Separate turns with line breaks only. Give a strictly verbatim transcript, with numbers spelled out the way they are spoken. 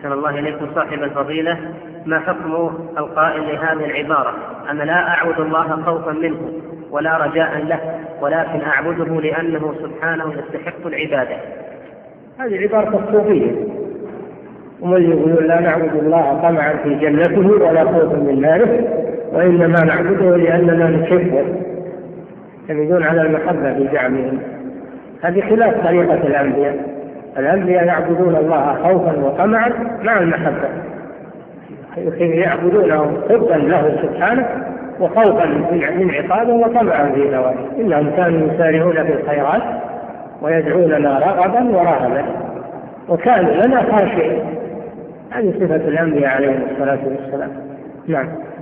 أحسن الله إليكم صاحب الفضيلة، ما حكم القائل لهذه العبارة: أنا لا أعبد الله خوفا منه ولا رجاء له، ولكن أعبده لأنه سبحانه يستحق العبادة؟
هذه عبارة الصوفية، هم اللي يقولون لا نعبد الله طمعا في جنته ولا خوفا من ناره، وإنما نعبده لأننا نحبه، يميلون على المحبة بزعمهم. هذه خلاف طريقة الأنبياء. الأنبياء يعبدون الله خوفا وطمعا مع المحبة، يعبدونه حبا له سبحانه وخوفا من عقابه وطمعا في ثوابه. إنهم كانوا يسارعون في الخيرات ويدعوننا رغبا ورهبا وكانوا لنا خاشعين. هذه صفة الأنبياء عليهم الصلاة والسلام. نعم.